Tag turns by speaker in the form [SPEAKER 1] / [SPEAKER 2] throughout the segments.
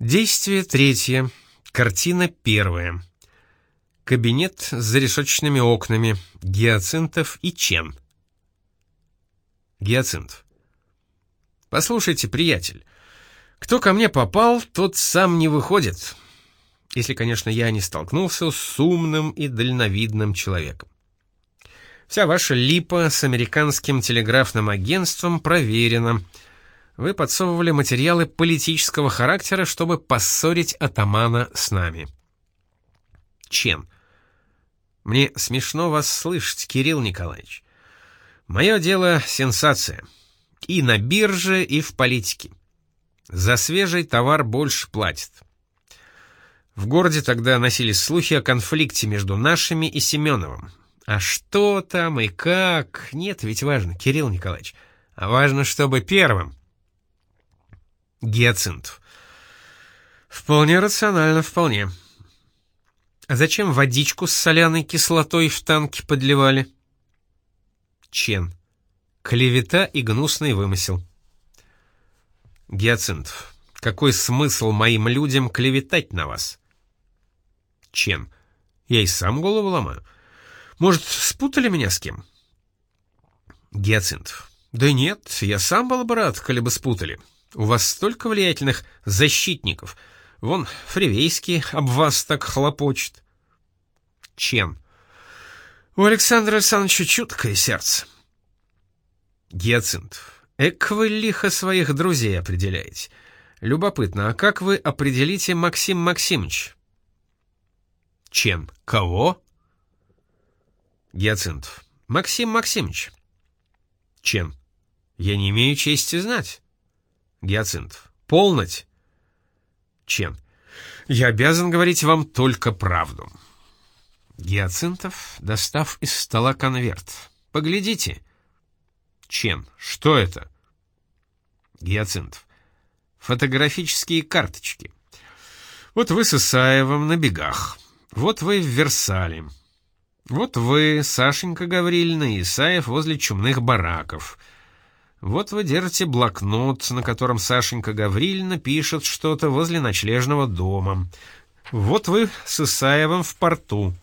[SPEAKER 1] Действие третье. Картина первая. Кабинет с зарешеточными окнами. Гиацинтов и Чен. Гиацинтов. Послушайте, приятель, кто ко мне попал, тот сам не выходит. Если, конечно, я не столкнулся с умным и дальновидным человеком. Вся ваша липа с американским телеграфным агентством проверена. Вы подсовывали материалы политического характера, чтобы поссорить атамана с нами. Чен. Мне смешно вас слышать, Кирилл Николаевич. Мое дело — сенсация. И на бирже, и в политике. За свежий товар больше платят. В городе тогда носились слухи о конфликте между нашими и Семеновым. А что там и как? Нет, ведь важно, Кирилл Николаевич. А важно, чтобы первым. Гиацинтов. Вполне рационально, вполне. А зачем водичку с соляной кислотой в танки подливали? Чен. Клевета и гнусный вымысел. Гиацинтов. Какой смысл моим людям клеветать на вас? Чен. Я и сам голову ломаю. Может, спутали меня с кем? Гиацинтов. Да нет, я сам был бы рад, коли бы спутали. У вас столько влиятельных защитников. Вон, Фривейский об вас так хлопочет. Чен. У Александра Александровича чуткое сердце. Гиацинтов. Эк вы лихо своих друзей определяете. Любопытно, а как вы определите Максим Максимович? Чен. Кого? Гиацинтов. Максим Максимович. Чен. Я не имею чести знать. Гиацинтов. Полноть. Чен. Я обязан говорить вам только правду. Гиацинтов, достав из стола конверт. Поглядите. Чен. Что это? Гиацинтов. Фотографические карточки. Вот вы с Исаевым на бегах. Вот вы в Версале. Вот вы, Сашенька Гаврилина и Исаев возле чумных бараков. Вот вы держите блокнот, на котором Сашенька Гаврилина пишет что-то возле ночлежного дома. Вот вы с Исаевым в порту.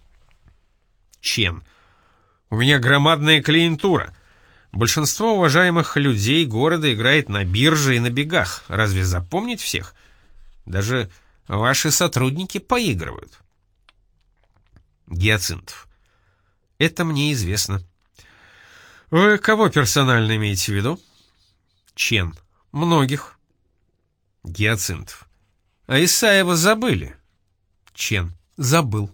[SPEAKER 1] Чен. У меня громадная клиентура. Большинство уважаемых людей города играет на бирже и на бегах. Разве запомнить всех? Даже ваши сотрудники поигрывают. Гиацинтов. Это мне известно. Вы кого персонально имеете в виду? Чен. Многих. Гиацинтов. А Исаева забыли? Чен. Забыл.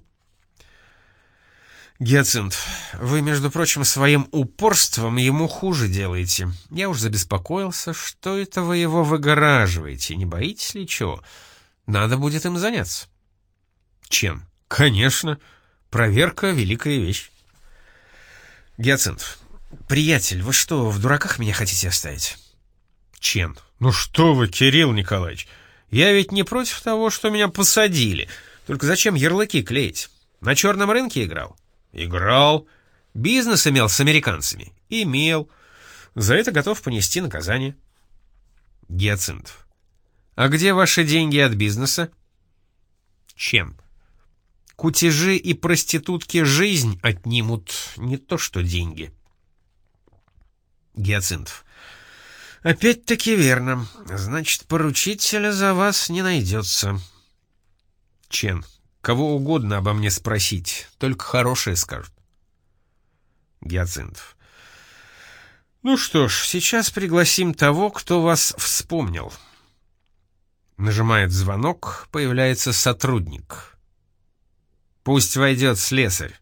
[SPEAKER 1] Гиацинтов. Вы, между прочим, своим упорством ему хуже делаете. Я уж забеспокоился, что это вы его выгораживаете. Не боитесь ли чего? Надо будет им заняться. Чен. Конечно. Проверка — великая вещь. Гиацинтов. Приятель, вы что, в дураках меня хотите оставить? Чен. Ну что вы, Кирилл Николаевич, я ведь не против того, что меня посадили. Только зачем ярлыки клеить? На черном рынке играл? Играл. Бизнес имел с американцами? Имел. За это готов понести наказание. Гиацинтов. А где ваши деньги от бизнеса? Чен. Кутежи и проститутки жизнь отнимут, не то что деньги. Гиацинтов. Опять-таки верно. Значит, поручителя за вас не найдется. Чен. Кого угодно обо мне спросить, только хорошее скажут. Гиацинтов. Ну что ж, сейчас пригласим того, кто вас вспомнил. Нажимает звонок, появляется сотрудник. Пусть войдет слесарь.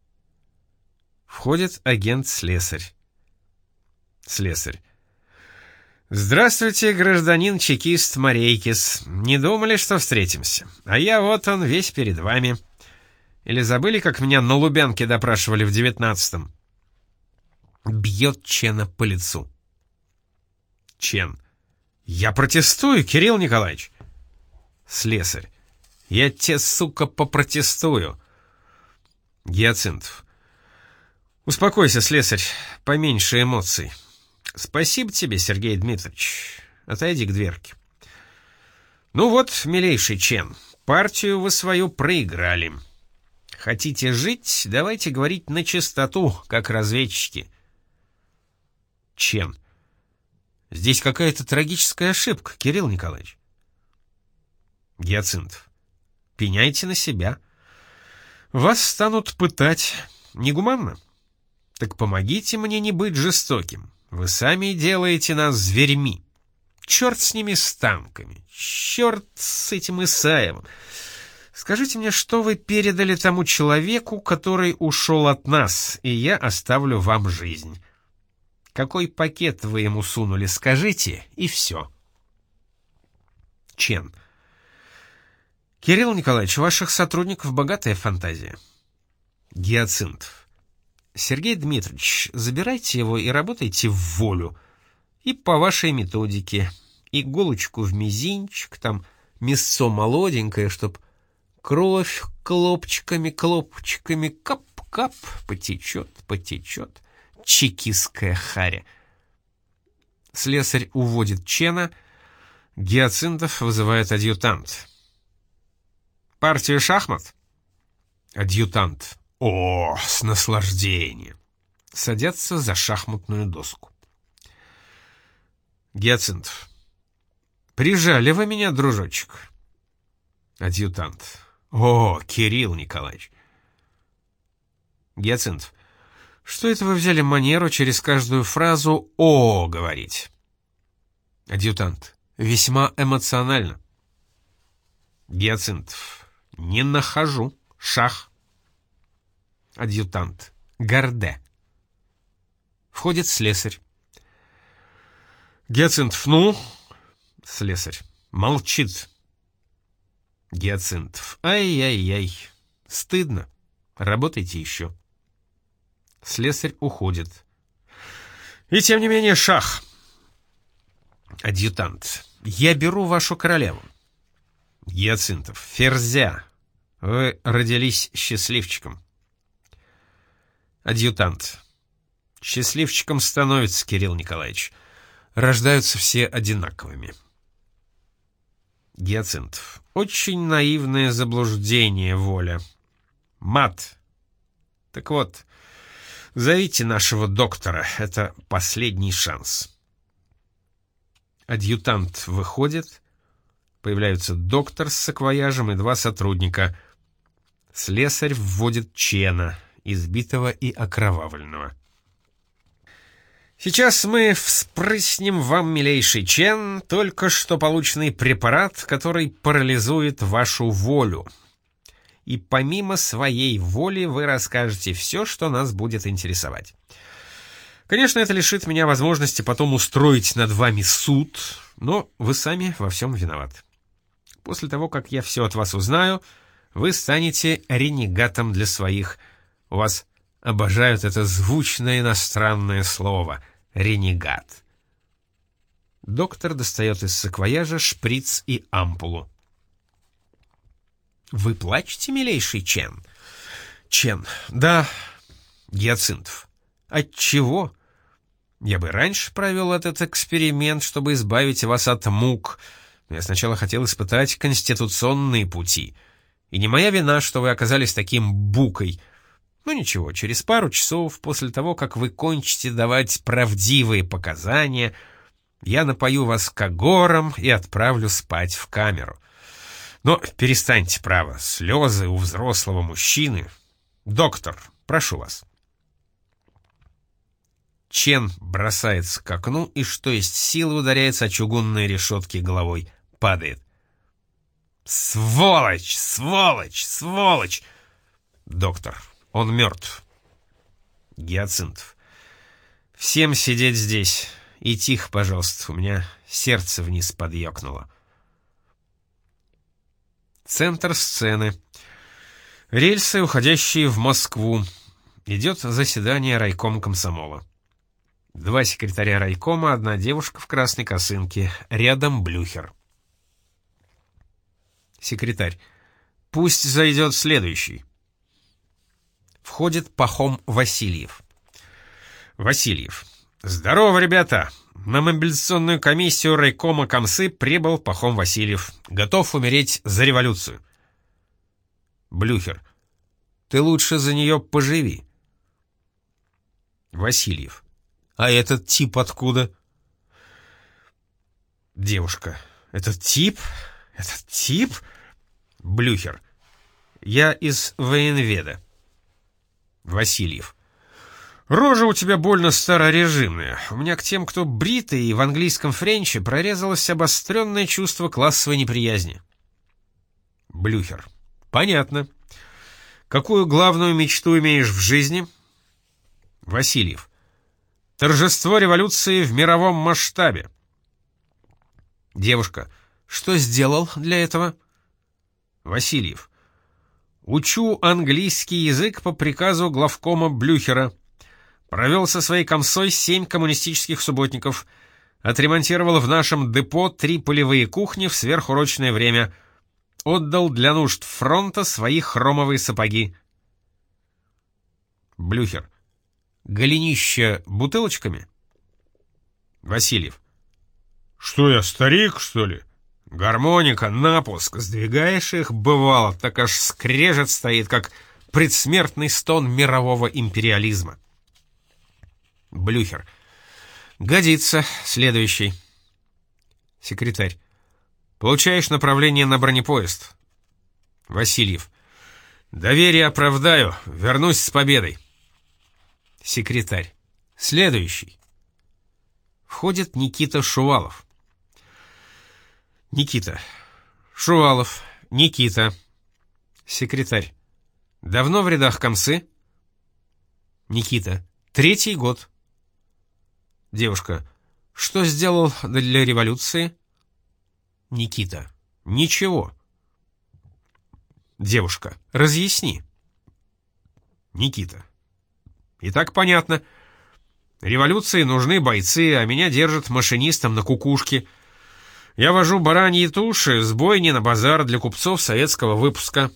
[SPEAKER 1] Входит агент-слесарь. Слесарь. Здравствуйте, гражданин чекист Морейкис. Не думали, что встретимся? А я вот он весь перед вами. Или забыли, как меня на Лубянке допрашивали в 19-м? Бьет Чена по лицу. Чен. Я протестую, Кирилл Николаевич. Слесарь. Я те, сука, попротестую. Гиацинтов. Успокойся, слесарь, поменьше эмоций. Спасибо тебе, Сергей Дмитриевич. Отойди к дверке. Ну вот, милейший Чен, партию вы свою проиграли. Хотите жить, давайте говорить на чистоту, как разведчики. Чен. Здесь какая-то трагическая ошибка, Кирилл Николаевич. Гиацинтов. Пеняйте на себя. Вас станут пытать. Негуманно? Так помогите мне не быть жестоким. Вы сами делаете нас зверьми. Черт с ними, с танками. Черт с этим Исаевым. Скажите мне, что вы передали тому человеку, который ушел от нас, и я оставлю вам жизнь. Какой пакет вы ему сунули, скажите, и все. Чен. Кирилл Николаевич, у ваших сотрудников богатая фантазия. Гиацинтов. Сергей Дмитриевич, забирайте его и работайте в волю. И по вашей методике. Иголочку в мизинчик, там мясцо молоденькое, чтоб кровь клопчиками, кап-кап, потечет. Чекистская харя. Слесарь уводит Чена. Гиацинтов вызывает адъютант. Партию шахмат? Адъютант. О, с наслаждением. Садятся за шахматную доску. Гиацинтов. Прижали вы меня, дружочек. Адъютант. О, Кирилл Николаевич. Гиацинтов. Что это вы взяли манеру через каждую фразу «о» говорить? Адъютант. Весьма эмоционально. Гиацинтов. Не нахожу. Шах. Адъютант. Гарде. Входит слесарь. Гиацинтов. Ну? Слесарь. Молчит. Гиацинтов. Ай-яй-яй. Стыдно. Работайте еще. Слесарь уходит. И тем не менее шах. Адъютант. Я беру вашу королеву. Гиацинтов. Ферзя. Вы родились счастливчиком. Адъютант. Счастливчиком становится, Кирилл Николаевич. Рождаются все одинаковыми. Гиацинтов. Очень наивное заблуждение, воля. Мат. Так вот, зовите нашего доктора, это последний шанс. Адъютант выходит, появляются доктор с саквояжем и два сотрудника. Слесарь вводит Чена, избитого и окровавленного. Сейчас мы вспрыснем вам, милейший Чен, только что полученный препарат, который парализует вашу волю. И помимо своей воли вы расскажете все, что нас будет интересовать. Конечно, это лишит меня возможности потом устроить над вами суд, но вы сами во всем виноваты. После того, как я все от вас узнаю, вы станете ренегатом для своих. У вас обожают это звучное иностранное слово «ренегат». Доктор достает из саквояжа шприц и ампулу. «Вы плачете, милейший Чен?» «Чен, да». Гиацинтов. «Отчего?» «Я бы раньше провел этот эксперимент, чтобы избавить вас от мук, но я сначала хотел испытать конституционные пути. И не моя вина, что вы оказались таким букой. Ну ничего, через пару часов после того, как вы кончите давать правдивые показания, я напою вас когором и отправлю спать в камеру. Но перестаньте, право, слезы у взрослого мужчины. Доктор, прошу вас». Чен бросается к окну и, что есть силы, ударяется о чугунные решетки головой. Падает. «Сволочь! Сволочь! Сволочь!» Доктор. Он мертв. Гиацинтов. «Всем сидеть здесь. И тихо, пожалуйста, у меня сердце вниз подъёкнуло». Центр сцены. Рельсы, уходящие в Москву. Идет заседание райкома комсомола. Два секретаря райкома, одна девушка в красной косынке. Рядом Блюхер. Секретарь. «Пусть зайдет следующий». Входит Пахом Васильев. Васильев. Здорово, ребята! На мобилизационную комиссию райкома Комсы прибыл Пахом Васильев. Готов умереть за революцию. Блюхер. Ты лучше за нее поживи. Васильев. А этот тип откуда? Девушка. Этот тип? Этот тип? Блюхер. Я из военведа. Васильев. Рожа у тебя больно старорежимная. У меня к тем, кто бритый и в английском френче, прорезалось обостренное чувство классовой неприязни. Блюхер. Понятно. Какую главную мечту имеешь в жизни? Васильев. Торжество революции в мировом масштабе. Девушка. Что сделал для этого? Васильев. Учу английский язык по приказу главкома Блюхера. Провел со своей комсой 7 коммунистических субботников. Отремонтировал в нашем депо 3 полевые кухни в сверхурочное время. Отдал для нужд фронта свои хромовые сапоги. Блюхер. Голенища бутылочками? Васильев. Что я, старик, что ли? Гармоника, напуск. Сдвигаешь их, бывало, так аж скрежет стоит, как предсмертный стон мирового империализма. Блюхер. Годится. Следующий. Секретарь. Получаешь направление на бронепоезд. Васильев. Доверие оправдаю. Вернусь с победой. Секретарь. Следующий. Входит Никита Шувалов. Никита. Шувалов. Никита. Секретарь. Давно в рядах комсы? Никита. 3-й год. Девушка. Что сделал для революции? Никита. Ничего. Девушка. Разъясни. Никита. И так понятно. Революции нужны бойцы, а меня держат машинистом на кукушке. Я вожу бараньи туши с бойни на базар для купцов советского выпуска.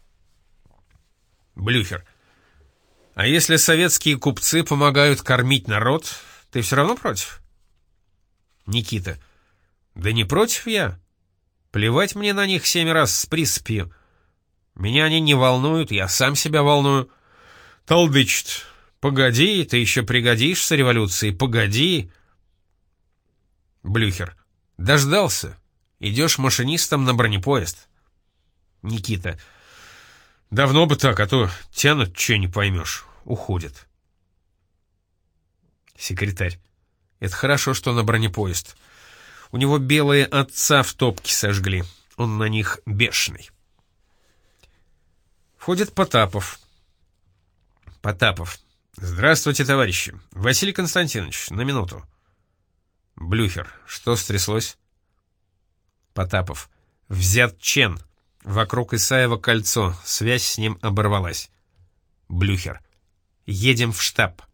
[SPEAKER 1] Блюхер. А если советские купцы помогают кормить народ, ты все равно против? Никита. Да не против я. Плевать мне на них 7 раз с присыпью. Меня они не волнуют, я сам себя волную. Толдычит. Погоди, ты еще пригодишься революции, погоди. Блюхер. Дождался. Идешь машинистом на бронепоезд. Никита. Давно бы так, а то тянут, че не поймешь. Уходят. Секретарь. Это хорошо, что на бронепоезд. У него белые отца в топке сожгли. Он на них бешеный. Входит Потапов. Потапов. Здравствуйте, товарищи. Василий Константинович, на минуту. Блюхер. Что стряслось? Потапов. Взят Чен. Вокруг Исаева кольцо. Связь с ним оборвалась. Блюхер. Едем в штаб.